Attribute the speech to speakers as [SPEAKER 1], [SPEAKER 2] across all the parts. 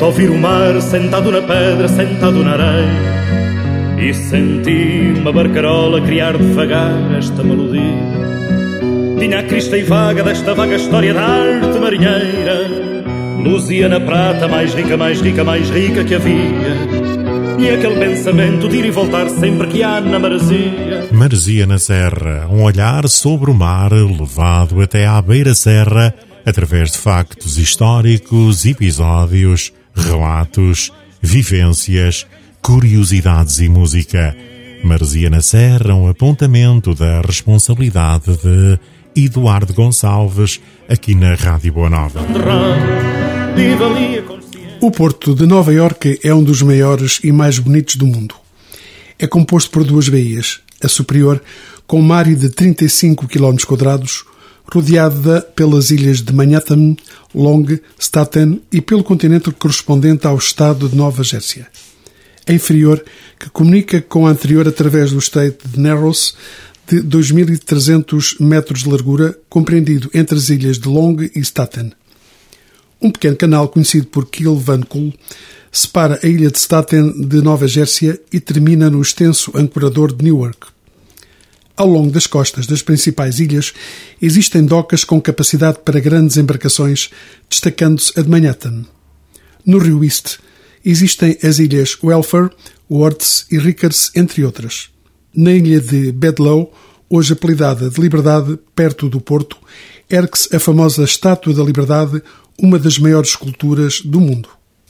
[SPEAKER 1] de ouvir o mar sentado na pedra, sentado na areia, e senti uma barcarola criar devagar esta melodia. Tinha a crista e vaga desta vaga história da arte marinheira, luzia na prata mais rica, mais rica, mais rica que havia. E aquele pensamento de ir e voltar sempre que há na maresia.
[SPEAKER 2] Maresia na Serra, um olhar sobre o mar levado até à beira-serra através de factos históricos, episódios, relatos, vivências, curiosidades e música. Maresia na Serra, um apontamento da responsabilidade de Eduardo Gonçalves, aqui na Rádio Boa Nova.
[SPEAKER 3] O Porto de Nova Iorque é um dos maiores e mais bonitos do mundo. É composto por duas baías, a superior, com uma área de 35 km², rodeada pelas ilhas de Manhattan, Long, Staten e pelo continente correspondente ao estado de Nova Jersey. A inferior, que comunica com a anterior através do estreito de Narrows, de 2.300 metros de largura, compreendido entre as ilhas de Long e Staten. Um pequeno canal conhecido por Kiel Van Kull separa a ilha de Staten de Nova Jersey e termina no extenso ancorador de Newark. Ao longo das costas das principais ilhas existem docas com capacidade para grandes embarcações, destacando-se a de Manhattan. No rio East existem as ilhas Welfare, Worth e Rickers, entre outras. Na ilha de Bedloe, hoje apelidada de Liberdade, perto do Porto, ergue-se a famosa Estátua da Liberdade, uma das maiores esculturas do mundo.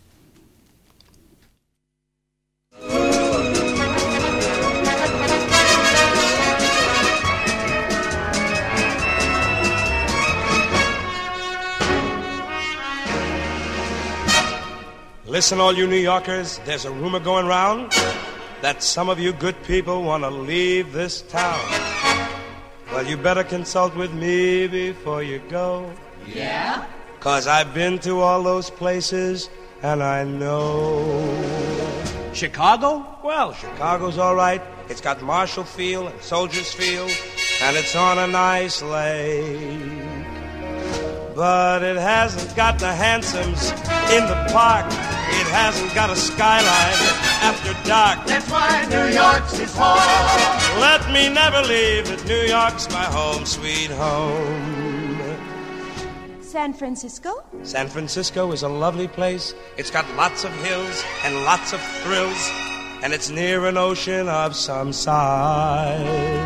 [SPEAKER 4] Listen, all you New Yorkers, there's a rumor going round that some of you good people want to leave this town. Well, you better consult with me before you go.
[SPEAKER 5] Yeah?
[SPEAKER 4] 'Cause I've been to all those places and I know.
[SPEAKER 5] Chicago?
[SPEAKER 4] Well, Chicago's all right. It's got Marshall Field and Soldiers Field, and it's on a nice lake. But it hasn't got the handsoms in the park. It hasn't got a skyline after dark.
[SPEAKER 5] That's why New York's his home.
[SPEAKER 4] Let me never leave that New York's my home, sweet home.
[SPEAKER 6] San Francisco?
[SPEAKER 4] San Francisco is a lovely place. It's got lots of hills and lots of thrills, and it's near an ocean of some size.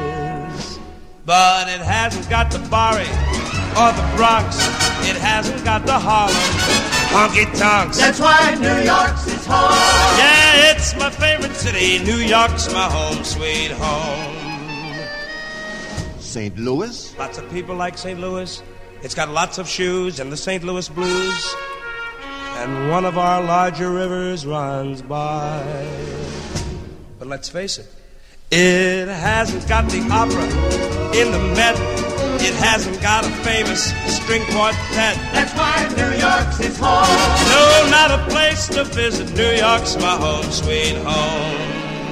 [SPEAKER 4] But it hasn't got the Bari or the Bronx. It hasn't got the Harlem honky-tonks.
[SPEAKER 5] That's why New York's his home.
[SPEAKER 4] Yeah, it's my favorite city. New York's my home, sweet home.
[SPEAKER 7] St. Louis?
[SPEAKER 4] Lots of people like St. Louis. It's got lots of shoes and the St. Louis blues. And one of our larger rivers runs by. But let's face it, it hasn't got the opera in the Met. It hasn't got a famous string quartet.
[SPEAKER 5] That's why New York's his home.
[SPEAKER 4] No, not a place to visit. New York's my home, sweet home.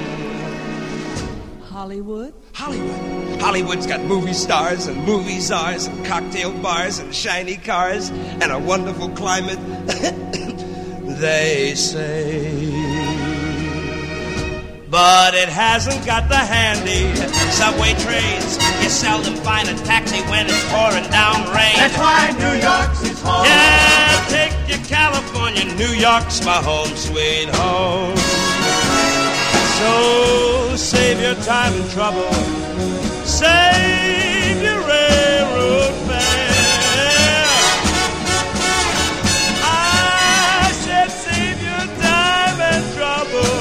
[SPEAKER 6] Hollywood?
[SPEAKER 4] Hollywood's got movie stars and movie czars and cocktail bars and shiny cars and a wonderful climate, they say. But it hasn't got the handy subway trains. You seldom find a taxi when it's pouring down rain.
[SPEAKER 5] That's why New York's his home.
[SPEAKER 4] Yeah, take you California. New York's my home, sweet home. So save your time and trouble. Save your railroad fare. I said save your time and trouble.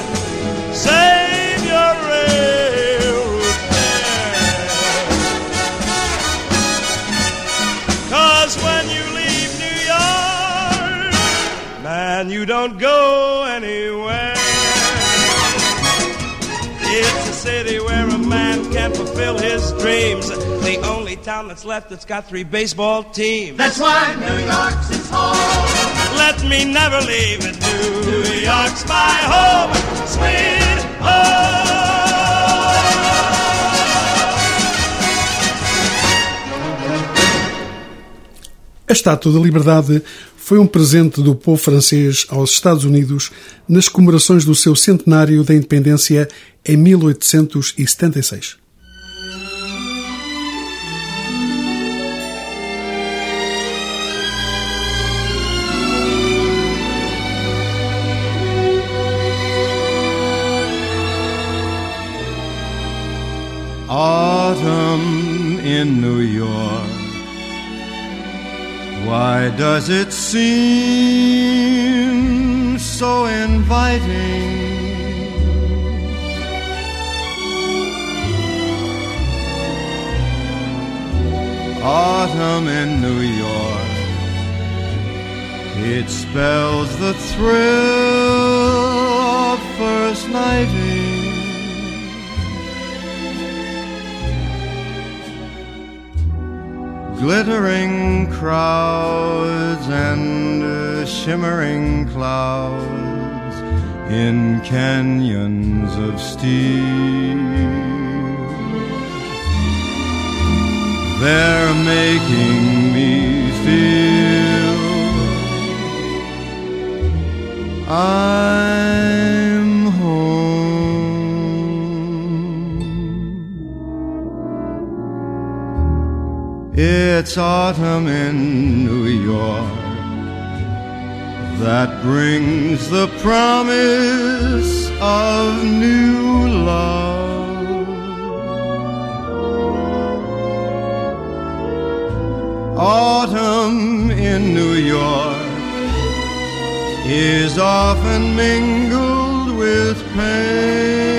[SPEAKER 4] Save your railroad fare. 'Cause when you leave New York, man, you don't go anywhere. It's a city where a man can fulfill his dreams. The only town that's left that's got 3 baseball teams.
[SPEAKER 5] That's why New York's his home.
[SPEAKER 4] Let me never leave it. New York's my home, sweet home.
[SPEAKER 3] A Estátua da Liberdade foi um presente do povo francês aos Estados Unidos nas comemorações do seu centenário da independência em 1876.
[SPEAKER 7] Autumn in New York, why does it seem so inviting? Autumn in New York, it spells the thrill of first nighting. Glittering crowds and shimmering clouds in canyons of steel, they're making me feel I'm home. It's autumn in New York that brings the promise of new love. Autumn in New York is often mingled with pain.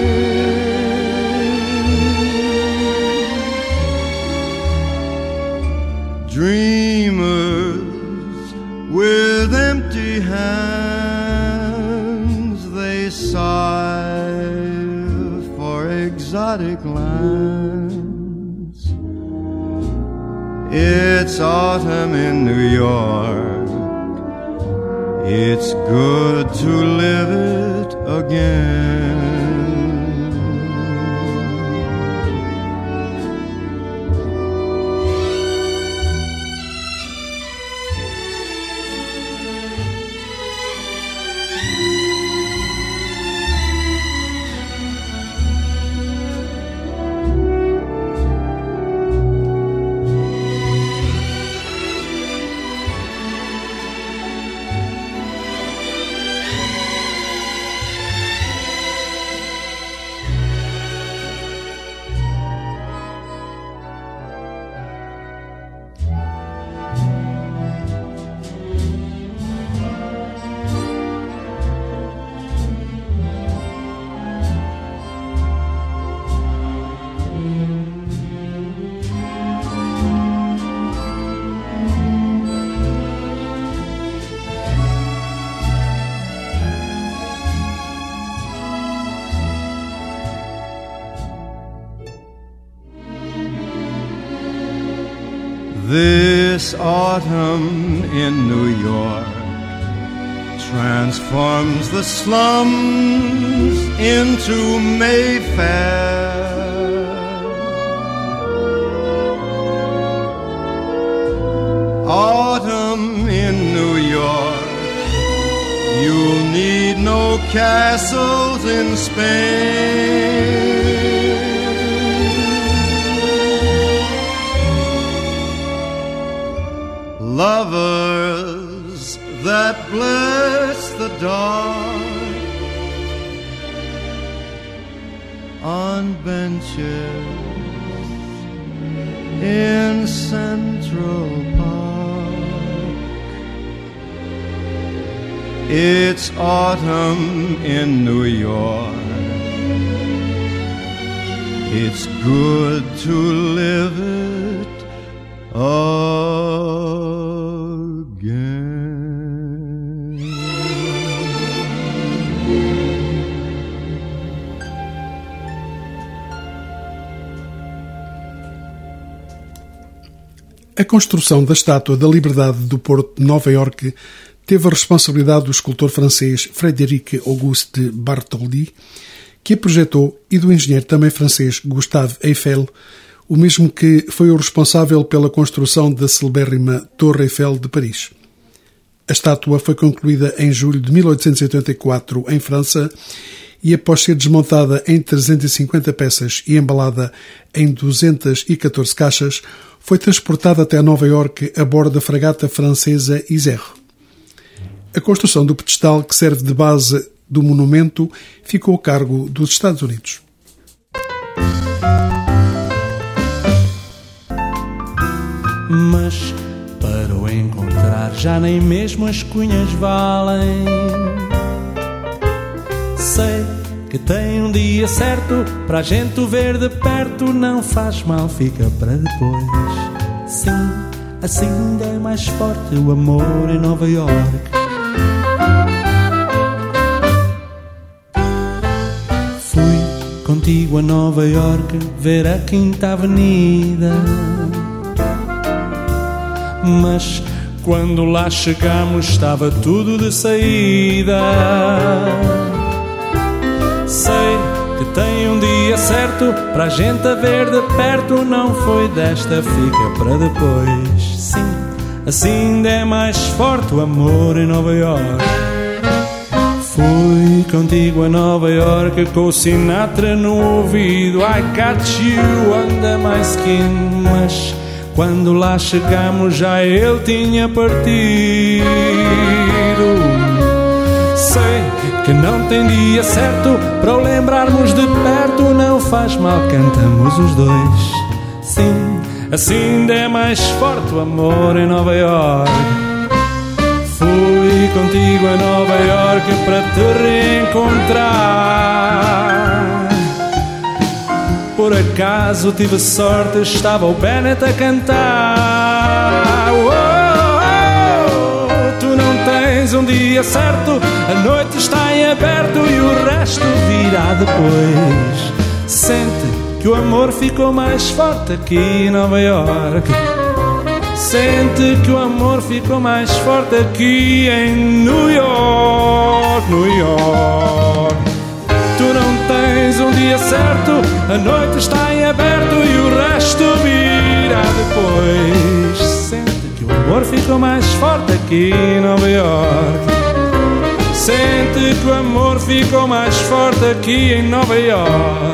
[SPEAKER 7] Dreamers with empty hands, they sigh for exotic lands. It's autumn in New York, it's good to live it again. This autumn in New York transforms the slums into Mayfair. Autumn in New York, you'll need no castles in Spain. Lovers that bless the dark on benches in Central Park. It's autumn in New York, it's good to live it again.
[SPEAKER 3] A construção da Estátua da Liberdade do Porto de Nova Iorque teve a responsabilidade do escultor francês Frédéric Auguste Bartholdi, que a projetou, e do engenheiro também francês Gustave Eiffel, o mesmo que foi o responsável pela construção da celebérrima Torre Eiffel de Paris. A estátua foi concluída em julho de 1884 em França e, após ser desmontada em 350 peças e embalada em 214 caixas, foi transportada até Nova Iorque a bordo da fragata francesa Isère. A construção do pedestal, que serve de base do monumento, ficou a cargo dos Estados Unidos.
[SPEAKER 8] Mas para o encontrar já nem mesmo as cunhas valem. Sei que tem um dia certo para a gente o ver de perto, não faz mal, fica para depois. Sim, assim ainda é mais forte o amor em Nova Iorque. Fui contigo a Nova Iorque ver a Quinta Avenida, mas quando lá chegamos estava tudo de saída. Sei que tem um dia certo para a gente a ver de perto, não foi desta, fica para depois. Sim, assim ainda é mais forte o amor em Nova Iorque. Fui contigo a Nova Iorque com o Sinatra no ouvido, I got you under my skin, mas quando lá chegamos já ele tinha partido. Sei que não tem dia certo para o lembrarmos de perto, não faz mal, cantamos os dois. Sim, assim ainda é mais forte o amor em Nova Iorque. Fui contigo a Nova Iorque para te reencontrar. Por acaso tive sorte, estava o Bennett a cantar. Oh, oh, oh, tu não tens um dia certo, a noite está em aberto e o resto virá depois. Sente que o amor ficou mais forte aqui em Nova Iorque. Sente que o amor ficou mais forte aqui em New York, New York. Tu não tens um dia certo, a noite está em aberto e o resto virá depois. Sente que o amor ficou mais forte aqui em Nova Iorque. Sente que o amor ficou mais forte aqui em Nova Iorque.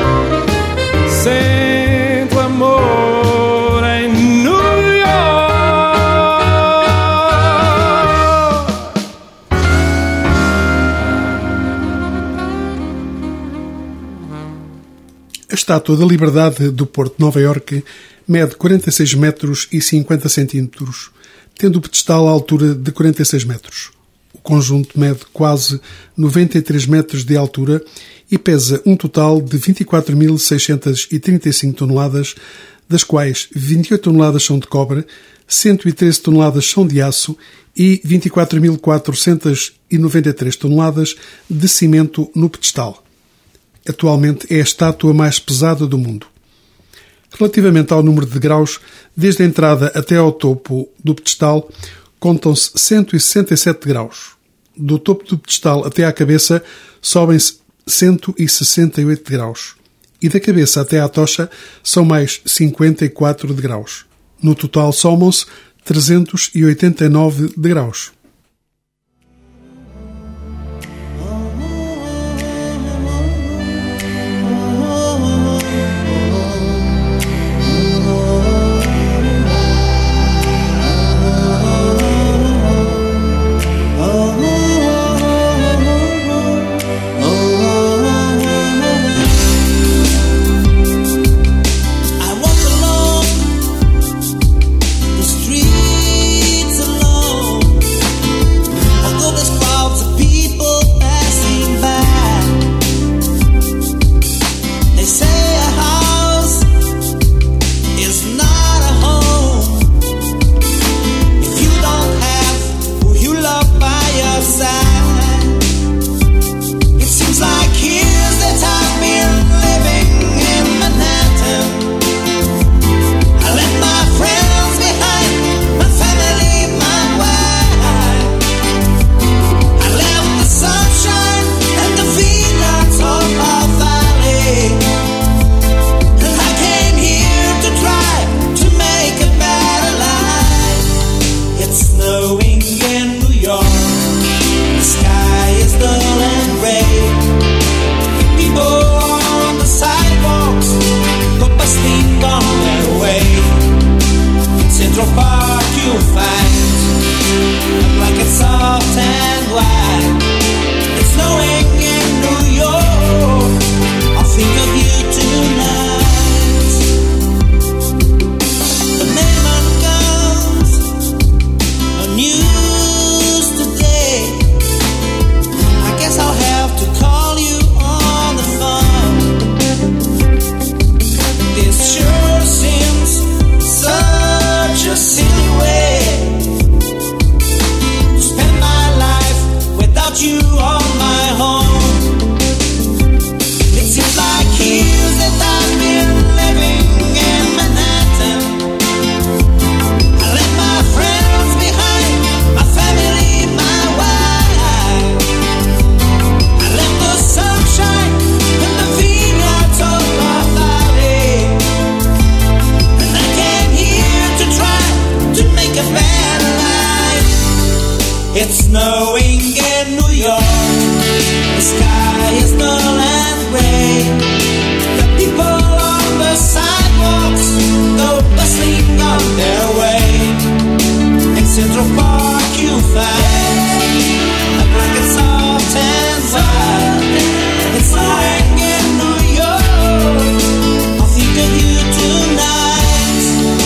[SPEAKER 8] Sente o amor em New York.
[SPEAKER 3] A Estátua da Liberdade do Porto de Nova Iorque mede 46 metros e 50 centímetros, tendo o pedestal à altura de 46 metros. O conjunto mede quase 93 metros de altura e pesa um total de 24.635 toneladas, das quais 28 toneladas são de cobre, 113 toneladas são de aço e 24.493 toneladas de cimento no pedestal. Atualmente é a estátua mais pesada do mundo. Relativamente ao número de degraus, desde a entrada até ao topo do pedestal, contam-se 167 degraus. Do topo do pedestal até à cabeça, sobem-se 168 degraus. E da cabeça até à tocha, são mais 54 degraus. No total, somam-se 389 degraus.
[SPEAKER 9] Streets alone. It's snowing in New York. The sky is dull and gray. The people on the sidewalks go bustling on their way. In Central Park you find a blanket soft and wild. It's snowing in New York. I'll think of you tonight.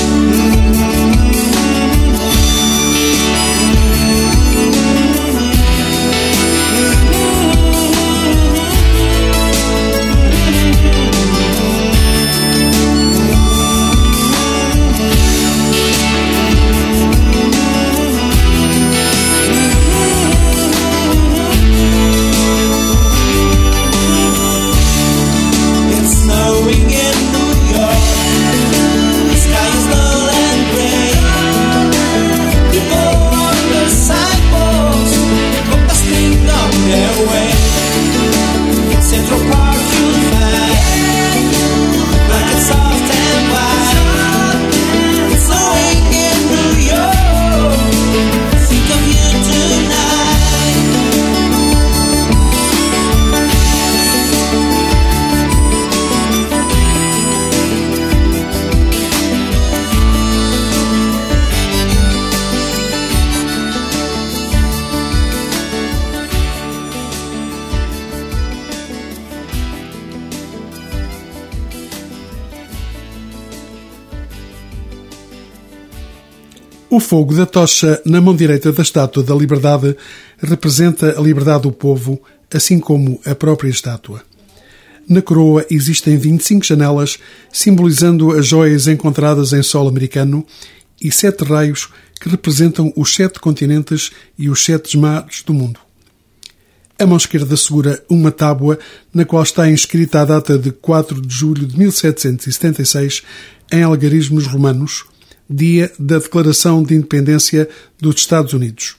[SPEAKER 3] O fogo da tocha na mão direita da Estátua da Liberdade representa a liberdade do povo, assim como a própria estátua. Na coroa existem 25 janelas, simbolizando as joias encontradas em solo americano, e 7 raios que representam os 7 continentes e os 7 mares do mundo. A mão esquerda segura uma tábua na qual está inscrita a data de 4 de julho de 1776 em algarismos romanos, dia da Declaração de Independência dos Estados Unidos.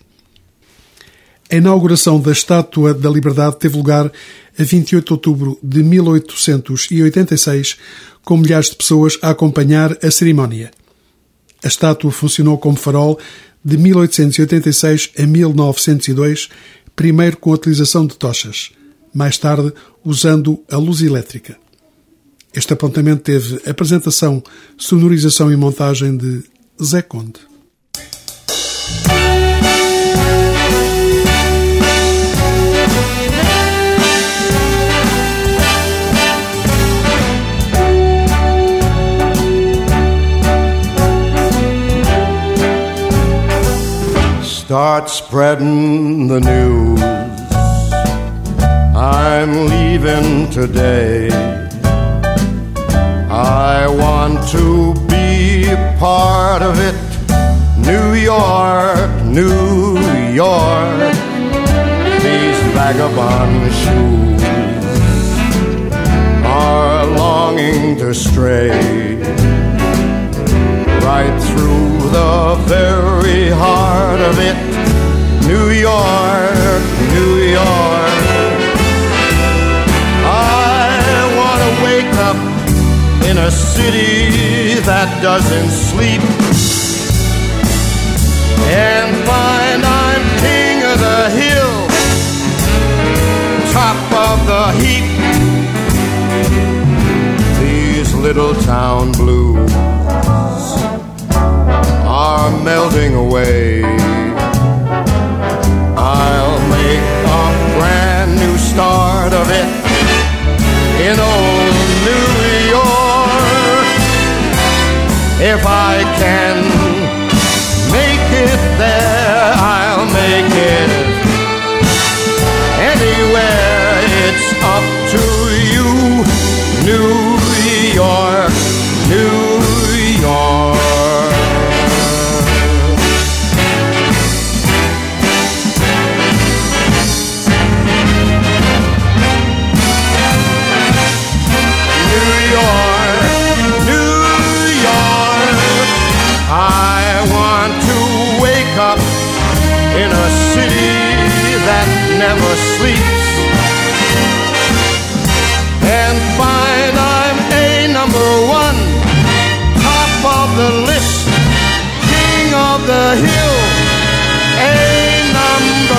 [SPEAKER 3] A inauguração da Estátua da Liberdade teve lugar a 28 de outubro de 1886, com milhares de pessoas a acompanhar a cerimónia. A estátua funcionou como farol de 1886 a 1902, primeiro com a utilização de tochas, mais tarde usando a luz elétrica. Este apontamento teve apresentação, sonorização e montagem de Zé Conde.
[SPEAKER 7] Start spreading the news. I'm leaving today. I want to be part of it. New York, New York. These vagabond shoes are longing to stray right through the very heart of it. New York, New York. I want to wake up in a city that doesn't sleep and find I'm king of the hill, top of the heap. These little town blues are melting away. I'll make a brand new start of it in old New York. If I can make it there, I'll make it anywhere. It's up to you, New York, New York. In a city that never sleeps and find I'm a number one, top of the list, king of the hill, a number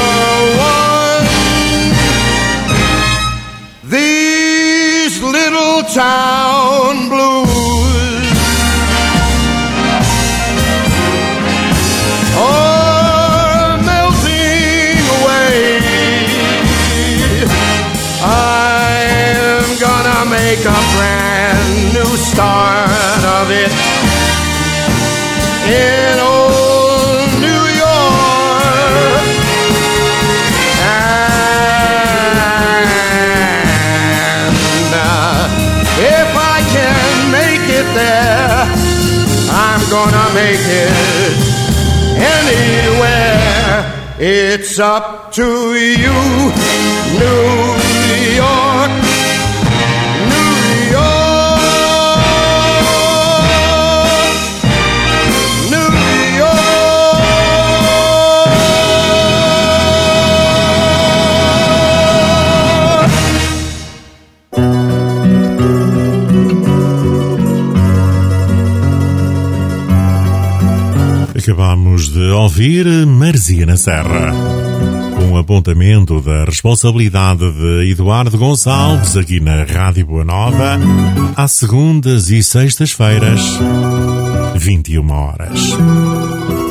[SPEAKER 7] It's up to you, New York, New York, New York.
[SPEAKER 2] Acabamos de ouvir Marzia na Serra. Um apontamento da responsabilidade de Eduardo Gonçalves aqui na Rádio Boa Nova, às segundas e sextas-feiras, 21 horas.